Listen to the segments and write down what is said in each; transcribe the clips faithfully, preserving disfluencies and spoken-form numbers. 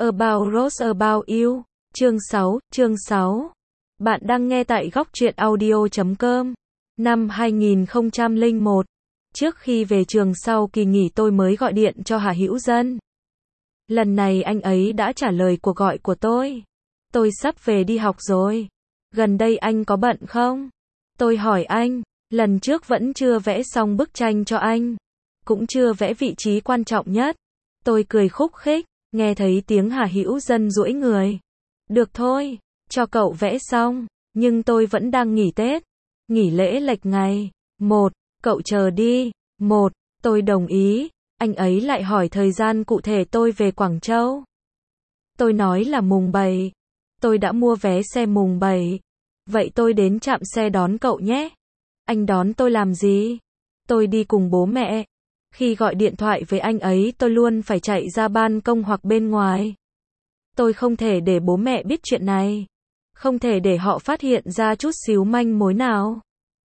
About Rose About You, chương sáu, chương sáu. Bạn đang nghe tại góc truyện audio chấm com. Năm hai nghìn không trăm lẻ một, trước khi về trường sau kỳ nghỉ tôi mới gọi điện cho Hà Hữu Dân. Lần này anh ấy đã trả lời cuộc gọi của tôi. Tôi sắp về đi học rồi. Gần đây anh có bận không? Tôi hỏi anh, lần trước vẫn chưa vẽ xong bức tranh cho anh. Cũng chưa vẽ vị trí quan trọng nhất. Tôi cười khúc khích, nghe thấy tiếng Hà Hữu Dân duỗi người. Được thôi, cho cậu vẽ xong, nhưng tôi vẫn đang nghỉ Tết. Nghỉ lễ lệch ngày. Một, cậu chờ đi. Một, tôi đồng ý. Anh ấy lại hỏi thời gian cụ thể tôi về Quảng Châu. Tôi nói là mùng bảy. Tôi đã mua vé xe mùng bảy. Vậy tôi đến trạm xe đón cậu nhé. Anh đón tôi làm gì? Tôi đi cùng bố mẹ. Khi gọi điện thoại với anh ấy tôi luôn phải chạy ra ban công hoặc bên ngoài. Tôi không thể để bố mẹ biết chuyện này. Không thể để họ phát hiện ra chút xíu manh mối nào.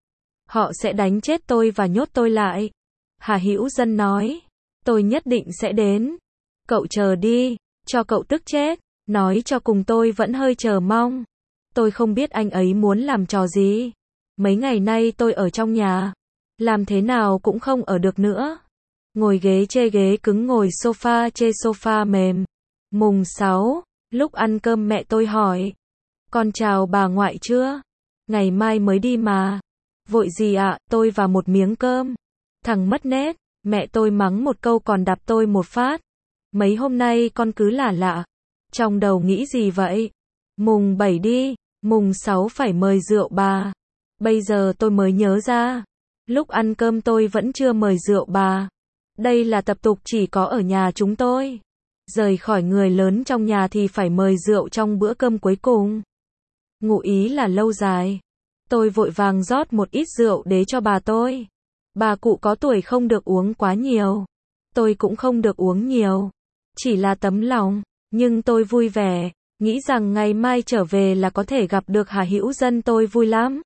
Họ sẽ đánh chết tôi và nhốt tôi lại. Hà Hữu Dân nói. Tôi nhất định sẽ đến. Cậu chờ đi, cho cậu tức chết. Nói cho cùng tôi vẫn hơi chờ mong. Tôi không biết anh ấy muốn làm trò gì. Mấy ngày nay tôi ở trong nhà. Làm thế nào cũng không ở được nữa. Ngồi ghế chê ghế cứng, ngồi sofa chê sofa mềm. Mùng sáu, lúc ăn cơm mẹ tôi hỏi. Con chào bà ngoại chưa? Ngày mai mới đi mà. Vội gì ạ, à? Tôi và một miếng cơm. Thằng mất nết, mẹ tôi mắng một câu còn đạp tôi một phát. Mấy hôm nay con cứ lả lả. Trong đầu nghĩ gì vậy? Mùng bảy đi, mùng sáu phải mời rượu bà. Bây giờ tôi mới nhớ ra. Lúc ăn cơm tôi vẫn chưa mời rượu bà. Đây là tập tục chỉ có ở nhà chúng tôi. Rời khỏi người lớn trong nhà thì phải mời rượu trong bữa cơm cuối cùng. Ngụ ý là lâu dài. Tôi vội vàng rót một ít rượu để cho bà tôi. Bà cụ có tuổi không được uống quá nhiều. Tôi cũng không được uống nhiều. Chỉ là tấm lòng. Nhưng tôi vui vẻ. Nghĩ rằng ngày mai trở về là có thể gặp được Hà Hữu Dân, tôi vui lắm.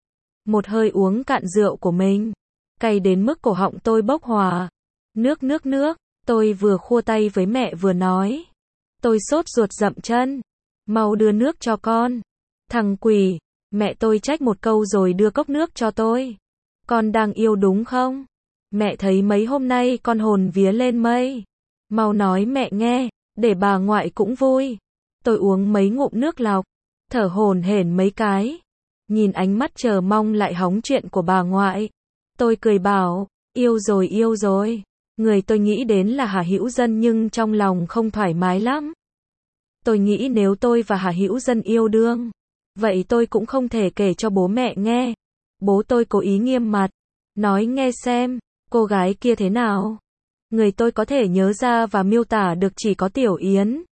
Một hơi uống cạn rượu của mình. Cay đến mức cổ họng tôi bốc hỏa. Nước nước nước. Tôi vừa khua tay với mẹ vừa nói. Tôi sốt ruột dậm chân. Mau đưa nước cho con. Thằng quỷ. Mẹ tôi trách một câu rồi đưa cốc nước cho tôi. Con đang yêu đúng không? Mẹ thấy mấy hôm nay con hồn vía lên mây. Mau nói mẹ nghe, để bà ngoại cũng vui. Tôi uống mấy ngụm nước lọc. Thở hổn hển mấy cái. Nhìn ánh mắt chờ mong lại hóng chuyện của bà ngoại. Tôi cười bảo, yêu rồi yêu rồi. Người tôi nghĩ đến là Hà Hữu Dân nhưng trong lòng không thoải mái lắm. Tôi nghĩ nếu tôi và Hà Hữu Dân yêu đương, vậy tôi cũng không thể kể cho bố mẹ nghe. Bố tôi cố ý nghiêm mặt. Nói nghe xem, cô gái kia thế nào? Người tôi có thể nhớ ra và miêu tả được chỉ có Tiểu Yến.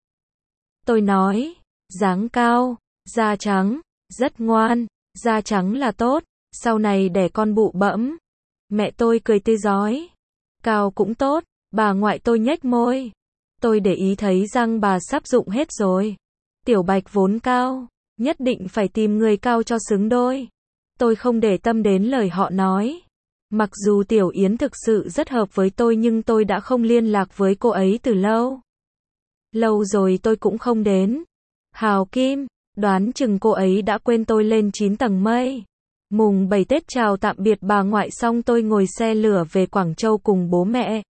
Tôi nói, dáng cao, da trắng, rất ngoan, da trắng là tốt, sau này đẻ con bụ bẫm. Mẹ tôi cười tươi rói. Cao cũng tốt, bà ngoại tôi nhếch môi. Tôi để ý thấy răng bà sắp rụng hết rồi. Tiểu Bạch vốn cao, nhất định phải tìm người cao cho xứng đôi. Tôi không để tâm đến lời họ nói. Mặc dù Tiểu Yến thực sự rất hợp với tôi nhưng tôi đã không liên lạc với cô ấy từ lâu. Lâu rồi tôi cũng không đến. Hào Kim, đoán chừng cô ấy đã quên tôi lên chín tầng mây. Mùng bảy Tết chào tạm biệt bà ngoại xong tôi ngồi xe lửa về Quảng Châu cùng bố mẹ.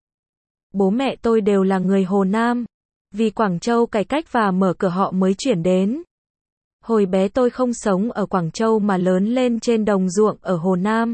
Bố mẹ tôi đều là người Hồ Nam. Vì Quảng Châu cải cách và mở cửa họ mới chuyển đến. Hồi bé tôi không sống ở Quảng Châu mà lớn lên trên đồng ruộng ở Hồ Nam.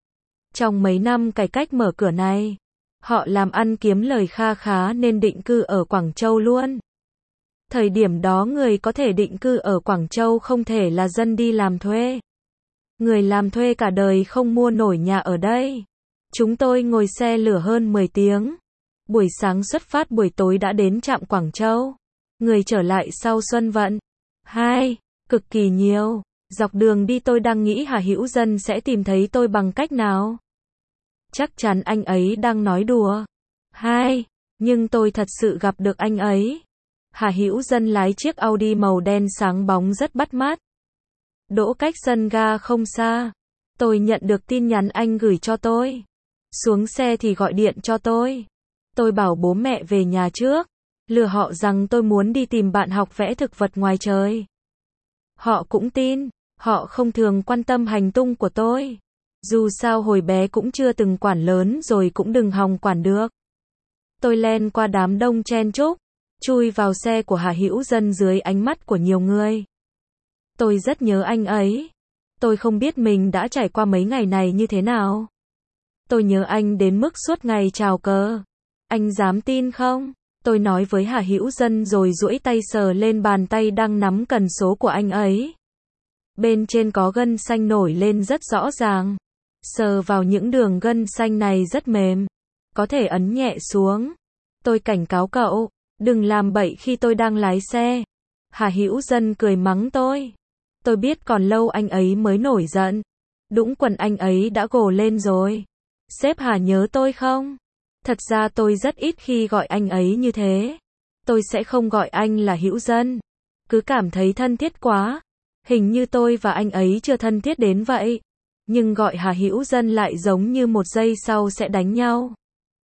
Trong mấy năm cải cách mở cửa này, họ làm ăn kiếm lời kha khá nên định cư ở Quảng Châu luôn. Thời điểm đó người có thể định cư ở Quảng Châu không thể là dân đi làm thuê. Người làm thuê cả đời không mua nổi nhà ở đây. Chúng tôi ngồi xe lửa hơn mười tiếng. Buổi sáng xuất phát, buổi tối đã đến trạm Quảng Châu. Người trở lại sau Xuân Vận. Hai, cực kỳ nhiều. Dọc đường đi tôi đang nghĩ Hà Hữu Dân sẽ tìm thấy tôi bằng cách nào. Chắc chắn anh ấy đang nói đùa. Hai, nhưng tôi thật sự gặp được anh ấy. Hà Hữu Dân lái chiếc Audi màu đen sáng bóng rất bắt mắt. Đỗ cách sân ga không xa. Tôi nhận được tin nhắn anh gửi cho tôi. Xuống xe thì gọi điện cho tôi. Tôi bảo bố mẹ về nhà trước. lừa họ rằng tôi muốn đi tìm bạn học vẽ thực vật ngoài trời. Họ cũng tin, họ không thường quan tâm hành tung của tôi. Dù sao hồi bé cũng chưa từng quản lớn rồi cũng đừng hòng quản được. Tôi len qua đám đông chen chúc, chui vào xe của Hà Hữu Dân dưới ánh mắt của nhiều người. Tôi rất nhớ anh ấy. Tôi không biết mình đã trải qua mấy ngày này như thế nào. Tôi nhớ anh đến mức suốt ngày chào cờ. Anh dám tin không? Tôi nói với Hà Hữu Dân rồi duỗi tay sờ lên bàn tay đang nắm cần số của anh ấy. Bên trên có gân xanh nổi lên rất rõ ràng. Sờ vào những đường gân xanh này rất mềm. Có thể ấn nhẹ xuống. Tôi cảnh cáo cậu, đừng làm bậy khi tôi đang lái xe. Hà Hữu Dân cười mắng tôi. Tôi biết còn lâu anh ấy mới nổi giận. Đũng quần anh ấy đã gồ lên rồi. Sếp Hà nhớ tôi không? Thật ra tôi rất ít khi gọi anh ấy như thế. Tôi sẽ không gọi anh là Hữu Dân. Cứ cảm thấy thân thiết quá. Hình như tôi và anh ấy chưa thân thiết đến vậy. Nhưng gọi Hà Hữu Dân lại giống như một giây sau sẽ đánh nhau.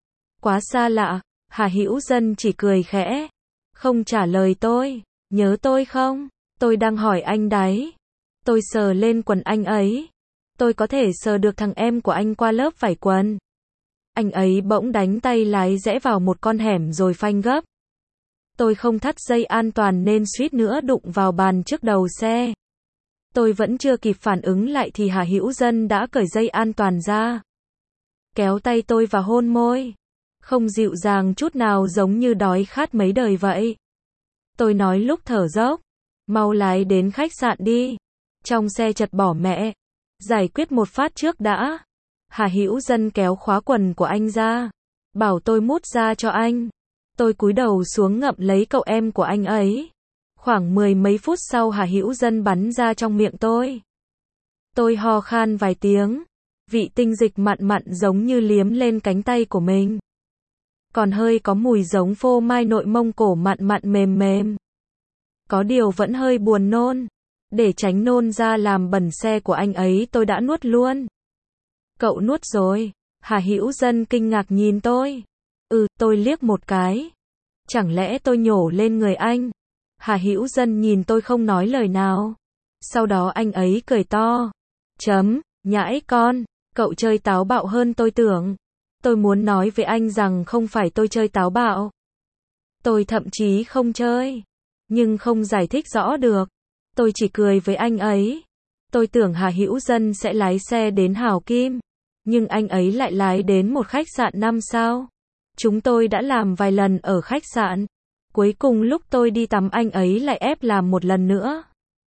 Quá xa lạ. Hà Hữu Dân chỉ cười khẽ. Không trả lời tôi. Nhớ tôi không? Tôi đang hỏi anh đấy. Tôi sờ lên quần anh ấy. Tôi có thể sờ được thằng em của anh qua lớp vải quần. Anh ấy bỗng đánh tay lái rẽ vào một con hẻm rồi phanh gấp. Tôi không thắt dây an toàn nên suýt nữa đụng vào bàn trước đầu xe. Tôi vẫn chưa kịp phản ứng lại thì Hà Hữu Dân đã cởi dây an toàn ra. Kéo tay tôi và hôn môi. Không dịu dàng chút nào, giống như đói khát mấy đời vậy. Tôi nói lúc thở dốc. Mau lái đến khách sạn đi. Trong xe chật bỏ mẹ. Giải quyết một phát trước đã. Hà Hữu Dân kéo khóa quần của anh ra. Bảo tôi mút ra cho anh. Tôi cúi đầu xuống ngậm lấy cậu em của anh ấy. Khoảng mười mấy phút sau Hà Hữu Dân bắn ra trong miệng tôi. Tôi ho khan vài tiếng. Vị tinh dịch mặn mặn giống như liếm lên cánh tay của mình. Còn hơi có mùi giống phô mai nội Mông Cổ mặn mặn mềm mềm. Có điều vẫn hơi buồn nôn. Để tránh nôn ra làm bẩn xe của anh ấy tôi đã nuốt luôn. Cậu nuốt rồi. Hà Hữu Dân kinh ngạc nhìn tôi. Ừ, tôi liếc một cái. Chẳng lẽ tôi nhổ lên người anh? Hà Hữu Dân nhìn tôi không nói lời nào. Sau đó anh ấy cười to. Chấm, nhãi con, cậu chơi táo bạo hơn tôi tưởng. Tôi muốn nói với anh rằng không phải tôi chơi táo bạo. Tôi thậm chí không chơi. Nhưng không giải thích rõ được. Tôi chỉ cười với anh ấy. Tôi tưởng Hà Hữu Dân sẽ lái xe đến Hào Kim. Nhưng anh ấy lại lái đến một khách sạn năm sao. Chúng tôi đã làm vài lần ở khách sạn. Cuối cùng lúc tôi đi tắm anh ấy lại ép làm một lần nữa.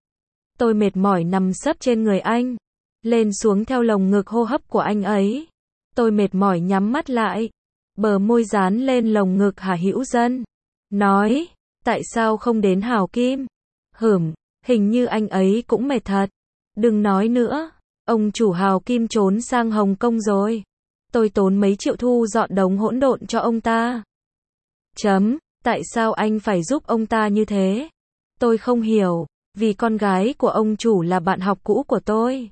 Tôi mệt mỏi nằm sấp trên người anh. Lên xuống theo lồng ngực hô hấp của anh ấy. Tôi mệt mỏi nhắm mắt lại. Bờ môi dán lên lồng ngực Hà Hữu Dân. Nói, tại sao không đến Hào Kim? Hửm, hình như anh ấy cũng mệt thật. Đừng nói nữa, ông chủ Hào Kim trốn sang Hồng Kông rồi. Tôi tốn mấy triệu thu dọn đống hỗn độn cho ông ta. Chấm, tại sao anh phải giúp ông ta như thế? Tôi không hiểu, vì con gái của ông chủ là bạn học cũ của tôi.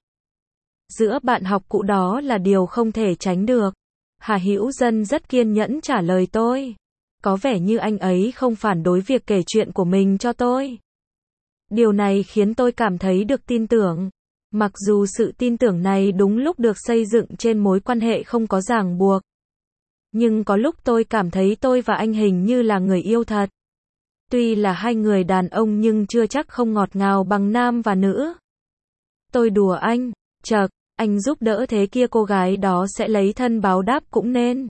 Giữa bạn học cũ đó là điều không thể tránh được. Hà Hữu Dân rất kiên nhẫn trả lời tôi. Có vẻ như anh ấy không phản đối việc kể chuyện của mình cho tôi. Điều này khiến tôi cảm thấy được tin tưởng. Mặc dù sự tin tưởng này đúng lúc được xây dựng trên mối quan hệ không có ràng buộc. Nhưng có lúc tôi cảm thấy tôi và anh hình như là người yêu thật. Tuy là hai người đàn ông nhưng chưa chắc không ngọt ngào bằng nam và nữ. Tôi đùa anh, chậc, anh giúp đỡ thế kia cô gái đó sẽ lấy thân báo đáp cũng nên.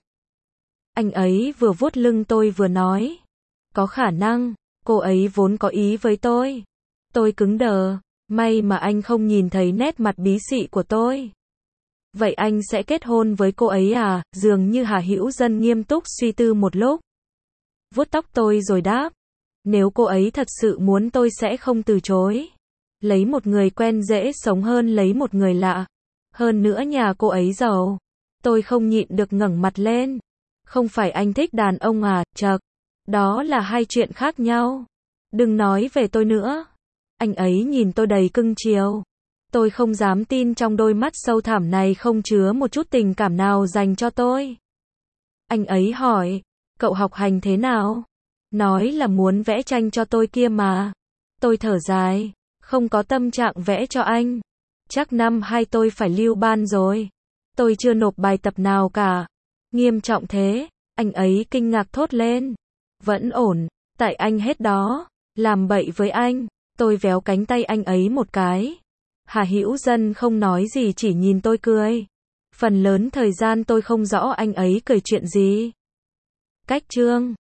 Anh ấy vừa vuốt lưng tôi vừa nói. Có khả năng, cô ấy vốn có ý với tôi. Tôi cứng đờ, may mà anh không nhìn thấy nét mặt bí xị của tôi. Vậy anh sẽ kết hôn với cô ấy à? Dường như Hà Hữu Dân nghiêm túc suy tư một lúc. Vuốt tóc tôi rồi đáp. Nếu cô ấy thật sự muốn tôi sẽ không từ chối. Lấy một người quen dễ sống hơn lấy một người lạ. Hơn nữa nhà cô ấy giàu. Tôi không nhịn được ngẩng mặt lên. Không phải anh thích đàn ông à? Chậc. Đó là hai chuyện khác nhau. Đừng nói về tôi nữa. Anh ấy nhìn tôi đầy cưng chiều. Tôi không dám tin trong đôi mắt sâu thẳm này không chứa một chút tình cảm nào dành cho tôi. Anh ấy hỏi, cậu học hành thế nào? Nói là muốn vẽ tranh cho tôi kia mà. Tôi thở dài, không có tâm trạng vẽ cho anh. Chắc năm hai tôi phải lưu ban rồi. Tôi chưa nộp bài tập nào cả. Nghiêm trọng thế, anh ấy kinh ngạc thốt lên. Vẫn ổn, tại anh hết đó. Làm bậy với anh. Tôi véo cánh tay anh ấy một cái. Hà Hữu Dân không nói gì, chỉ nhìn tôi cười. Phần lớn thời gian tôi không rõ anh ấy cười chuyện gì. Cách chương